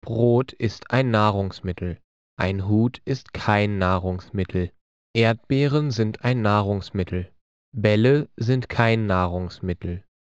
Brot ist ein Nahrungsmittel. Ein Hut ist kein Nahrungsmittel. Erdbeeren sind ein Nahrungsmittel. Bälle sind kein Nahrungsmittel.